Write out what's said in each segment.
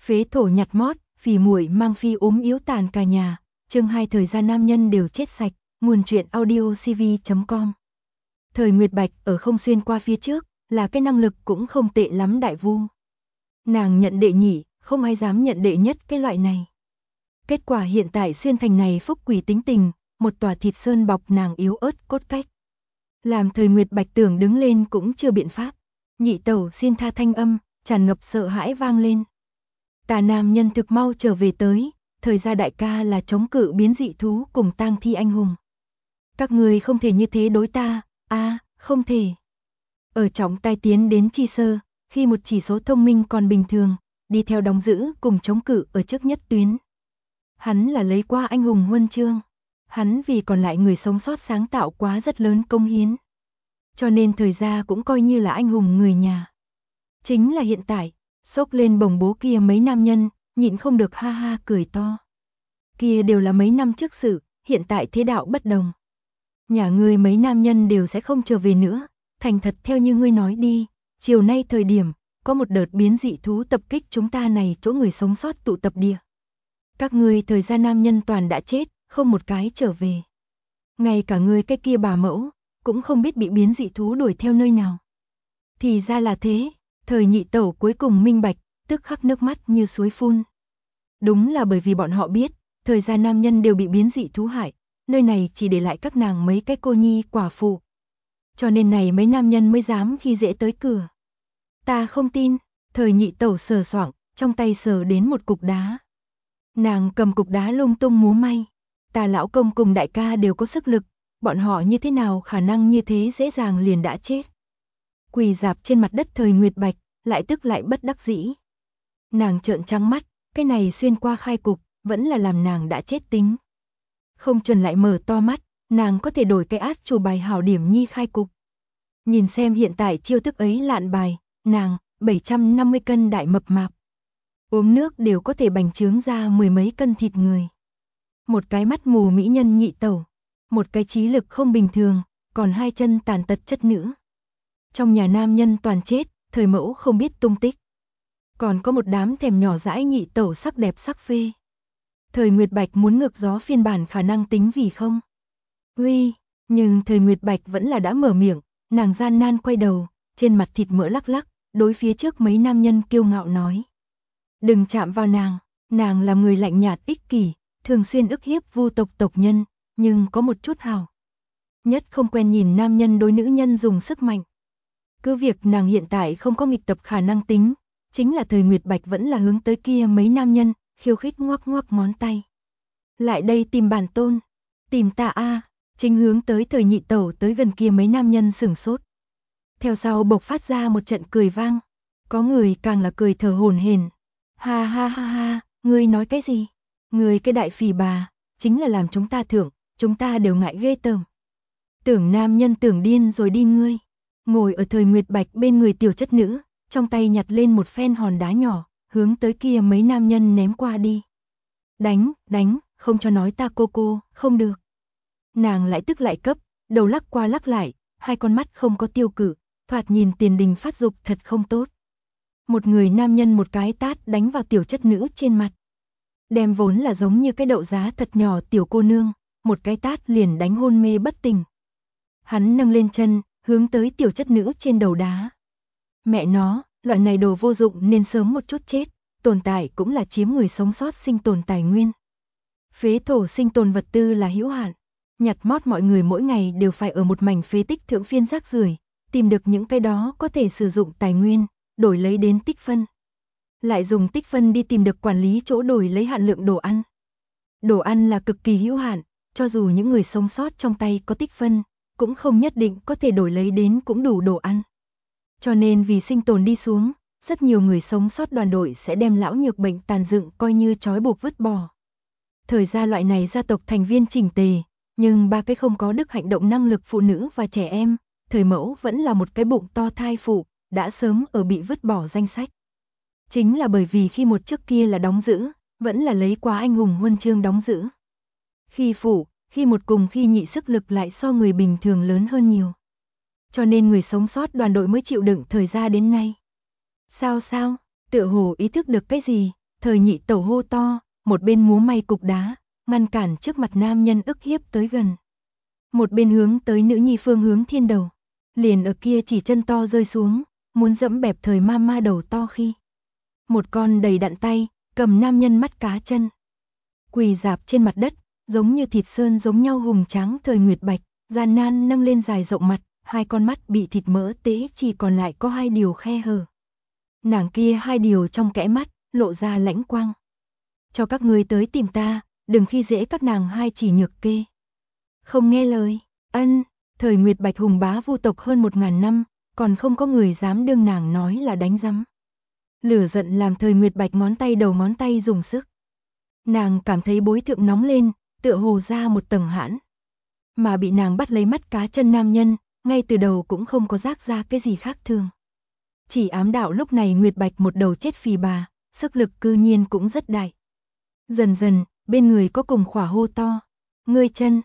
Phế thổ nhặt mót, phì muội mang phi ốm yếu tàn cả nhà. Chương 2 thời gian nam nhân đều chết sạch. Nguồn truyện audiocv.com. Thời Nguyệt Bạch ở không xuyên qua phía trước, là cái năng lực cũng không tệ lắm đại vu. Nàng nhận đệ nhị, không ai dám nhận đệ nhất cái loại này. Kết quả hiện tại xuyên thành này phúc quỷ tính tình, một tòa thịt sơn bọc nàng yếu ớt cốt cách. Làm Thời Nguyệt Bạch tưởng đứng lên cũng chưa biện pháp. Nhị tẩu xin tha thanh âm, tràn ngập sợ hãi vang lên. Tà nam nhân thực mau trở về tới, thời gia đại ca là chống cự biến dị thú cùng tang thi anh hùng. Các người không thể như thế đối ta, không thể. Ở trọng tai tiến đến chi sơ, khi một chỉ số thông minh còn bình thường, đi theo đóng giữ cùng chống cự ở trước nhất tuyến. Hắn là lấy qua anh hùng huân chương. Hắn vì còn lại người sống sót sáng tạo quá rất lớn công hiến. Cho nên thời gia cũng coi như là anh hùng người nhà. Chính là hiện tại, xốc lên bồng bố kia mấy nam nhân, nhịn không được ha ha cười to. Kia đều là mấy năm trước sự, hiện tại thế đạo bất đồng. Nhà ngươi mấy nam nhân đều sẽ không trở về nữa, thành thật theo như ngươi nói đi, chiều nay thời điểm, có một đợt biến dị thú tập kích chúng ta này chỗ người sống sót tụ tập địa. Các ngươi thời gia nam nhân toàn đã chết, không một cái trở về. Ngay cả ngươi cái kia bà mẫu, cũng không biết bị biến dị thú đuổi theo nơi nào. Thì ra là thế, Thời nhị tẩu cuối cùng minh bạch, tức khắc nước mắt như suối phun. Đúng là bởi vì bọn họ biết, thời gia nam nhân đều bị biến dị thú hại, nơi này chỉ để lại các nàng mấy cái cô nhi quả phụ. Cho nên này mấy nam nhân mới dám khi dễ tới cửa. Ta không tin, Thời nhị tẩu sờ soạng, trong tay sờ đến một cục đá. Nàng cầm cục đá lung tung múa may. Ta lão công cùng đại ca đều có sức lực, bọn họ như thế nào khả năng như thế dễ dàng liền đã chết. Quỳ dạp trên mặt đất Thời Nguyệt Bạch, lại tức lại bất đắc dĩ. Nàng trợn trắng mắt, cái này xuyên qua khai cục, vẫn là làm nàng đã chết tính. Không chuẩn lại mở to mắt, nàng có thể đổi cái át chủ bài hảo điểm nhi khai cục. Nhìn xem hiện tại chiêu thức ấy lạn bài, nàng, 750 cân đại mập mạp. Uống nước đều có thể bành trướng ra mười mấy cân thịt người. Một cái mắt mù mỹ nhân nhị tẩu, một cái trí lực không bình thường, còn hai chân tàn tật chất nữ. Trong nhà nam nhân toàn chết, Thời mẫu không biết tung tích. Còn có một đám thèm nhỏ dãi nhị tẩu sắc đẹp sắc phê. Thời Nguyệt Bạch muốn ngược gió phiên bản khả năng tính vì không. Uy, nhưng Thời Nguyệt Bạch vẫn là đã mở miệng, nàng gian nan quay đầu, trên mặt thịt mỡ lắc lắc, đối phía trước mấy nam nhân kiêu ngạo nói. Đừng chạm vào nàng là người lạnh nhạt ích kỷ, thường xuyên ức hiếp vu tộc tộc nhân, nhưng có một chút hào. Nhất không quen nhìn nam nhân đối nữ nhân dùng sức mạnh. Cứ việc nàng hiện tại không có nghịch tập khả năng tính, chính là Thời Nguyệt Bạch vẫn là hướng tới kia mấy nam nhân, khiêu khích ngoắc ngoắc ngón tay. Lại đây tìm bản tôn, tìm ta chính hướng tới Thời nhị tẩu tới gần kia mấy nam nhân sửng sốt. Theo sau bộc phát ra một trận cười vang, có người càng là cười thở hổn hển. Ha ha ha ha, ngươi nói cái gì? Ngươi cái đại phì bà, chính là làm chúng ta thưởng, chúng ta đều ngại ghê tởm. Tưởng nam nhân tưởng điên rồi đi ngươi. Ngồi ở Thời Nguyệt Bạch bên người tiểu chất nữ, trong tay nhặt lên một phen hòn đá nhỏ, hướng tới kia mấy nam nhân ném qua đi. Đánh, không cho nói ta cô, không được. Nàng lại tức lại cấp, đầu lắc qua lắc lại, hai con mắt không có tiêu cự, thoạt nhìn tiền đình phát dục thật không tốt. Một người nam nhân một cái tát đánh vào tiểu chất nữ trên mặt. Đem vốn là giống như cái đậu giá thật nhỏ tiểu cô nương, một cái tát liền đánh hôn mê bất tỉnh. Hắn nâng lên chân, hướng tới tiểu chất nữ trên đầu đá. Mẹ nó, loại này đồ vô dụng nên sớm một chút chết, tồn tại cũng là chiếm người sống sót sinh tồn tài nguyên. Phế thổ sinh tồn vật tư là hữu hạn, nhặt mót mọi người mỗi ngày đều phải ở một mảnh phế tích thượng phiên rác rưởi, tìm được những cái đó có thể sử dụng tài nguyên, đổi lấy đến tích phân. Lại dùng tích phân đi tìm được quản lý chỗ đổi lấy hạn lượng đồ ăn. Đồ ăn là cực kỳ hữu hạn, cho dù những người sống sót trong tay có tích phân, cũng không nhất định có thể đổi lấy đến cũng đủ đồ ăn. Cho nên vì sinh tồn đi xuống, rất nhiều người sống sót đoàn đội sẽ đem lão nhược bệnh tàn dựng coi như trói buộc vứt bỏ. Thời gia loại này gia tộc thành viên chỉnh tề, nhưng ba cái không có đức hạnh động năng lực phụ nữ và trẻ em, Thời mẫu vẫn là một cái bụng to thai phụ, đã sớm ở bị vứt bỏ danh sách. Chính là bởi vì khi một trước kia là đóng giữ, vẫn là lấy quá anh hùng huân chương đóng giữ. Khi phụ, khi một cùng khi nhị sức lực lại so người bình thường lớn hơn nhiều. Cho nên người sống sót đoàn đội mới chịu đựng thời gian đến nay. Sao, tựa hồ ý thức được cái gì, Thời Nhị Tẩu hô to, một bên múa may cục đá, ngăn cản trước mặt nam nhân ức hiếp tới gần. Một bên hướng tới nữ nhi phương hướng thiên đầu. Liền ở kia chỉ chân to rơi xuống, muốn dẫm bẹp thời ma đầu to khi. Một con đầy đặn tay, cầm nam nhân mắt cá chân. Quỳ rạp trên mặt đất, giống như thịt sơn giống nhau hùng tráng thời Nguyệt Bạch, gian nan nâng lên dài rộng mặt, hai con mắt bị thịt mỡ tế chỉ còn lại có hai điều khe hở. Nàng kia hai điều trong kẽ mắt, lộ ra lãnh quang. Cho các ngươi tới tìm ta, đừng khi dễ các nàng hai chỉ nhược kê. Không nghe lời, thời Nguyệt Bạch hùng bá vu tộc hơn 1000 năm, còn không có người dám đương nàng nói là đánh rắm. Lửa giận làm thời Nguyệt Bạch ngón tay đầu ngón tay dùng sức. Nàng cảm thấy bối thượng nóng lên, tựa hồ ra một tầng hãn. Mà bị nàng bắt lấy mắt cá chân nam nhân, ngay từ đầu cũng không có giác ra cái gì khác thường. Chỉ ám đạo lúc này Nguyệt Bạch một đầu chết phì bà, sức lực cư nhiên cũng rất đại. Dần dần, bên người có cùng khỏa hô to. Ngươi chân,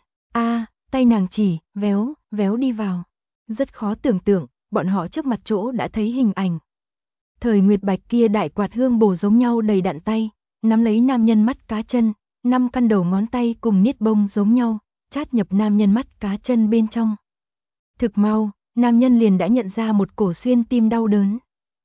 tay nàng chỉ, véo đi vào. Rất khó tưởng tượng, bọn họ trước mặt chỗ đã thấy hình ảnh. Thời Nguyệt Bạch kia đại quạt hương bổ giống nhau đầy đặn tay, nắm lấy nam nhân mắt cá chân, 5 căn đầu ngón tay cùng niết bông giống nhau, chát nhập nam nhân mắt cá chân bên trong. Thực mau, nam nhân liền đã nhận ra một cổ xuyên tim đau đớn.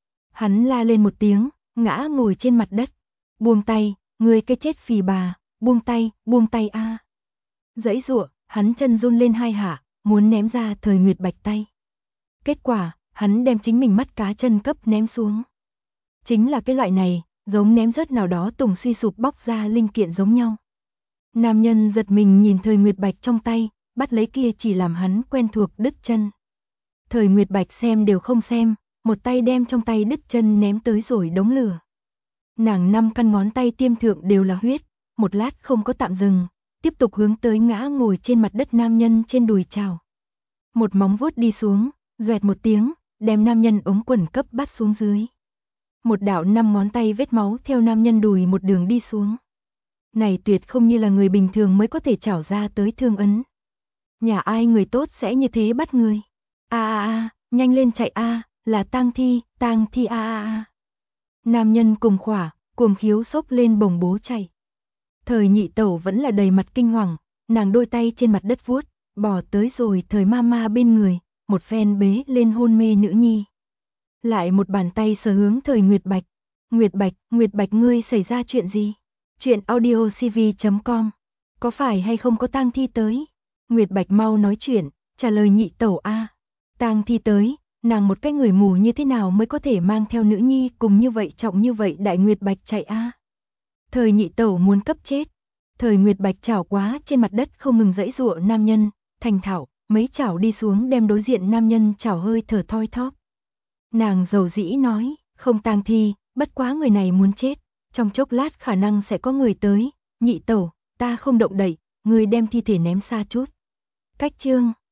Hắn la lên một tiếng, ngã ngồi trên mặt đất. Buông tay, ngươi cái chết phì bà, buông tay a. Giãy giụa, hắn chân run lên hai hạ, muốn ném ra thời Nguyệt Bạch tay. Kết quả, hắn đem chính mình mắt cá chân cấp ném xuống. Chính là cái loại này, giống ném rớt nào đó tùng suy sụp bóc ra linh kiện giống nhau. Nam nhân giật mình nhìn thời Nguyệt Bạch trong tay, bắt lấy kia chỉ làm hắn quen thuộc đứt chân. Thời Nguyệt Bạch xem đều không xem, một tay đem trong tay đứt chân ném tới rồi đống lửa. Nàng 5 căn ngón tay tiêm thượng đều là huyết, một lát không có tạm dừng, tiếp tục hướng tới ngã ngồi trên mặt đất nam nhân trên đùi chào. Một móng vuốt đi xuống, doẹt một tiếng, đem nam nhân ống quần cấp bắt xuống dưới. Một đạo 5 ngón tay vết máu theo nam nhân đùi một đường đi xuống. Này tuyệt không như là người bình thường mới có thể trảo ra tới thương ấn. Nhà ai người tốt sẽ như thế bắt người. Nhanh lên chạy là tang thi Nam nhân cùng khỏa, cuồng khiếu sốc lên bồng bố chạy. Thời Nhị Tẩu vẫn là đầy mặt kinh hoàng, nàng đôi tay trên mặt đất vuốt, bỏ tới rồi thời ma bên người, một phen bế lên hôn mê nữ nhi. Lại một bàn tay sờ hướng thời Nguyệt Bạch. Nguyệt Bạch ngươi xảy ra chuyện gì? Chuyện audiocv.com. Có phải hay không có tang thi tới? Nguyệt Bạch mau nói chuyện, trả lời Nhị Tẩu tang thi tới, nàng một cái người mù như thế nào mới có thể mang theo nữ nhi cùng như vậy trọng như vậy đại Nguyệt Bạch chạy Thời Nhị Tẩu muốn cấp chết. Thời Nguyệt Bạch chảo quá trên mặt đất không ngừng giãy giụa nam nhân, thành thạo, mấy chảo đi xuống đem đối diện nam nhân chảo hơi thở thoi thóp. Nàng dầu dĩ nói, không tang thi, bất quá người này muốn chết, trong chốc lát khả năng sẽ có người tới, Nhị Tẩu, ta không động đậy, người đem thi thể ném xa chút. Cách chương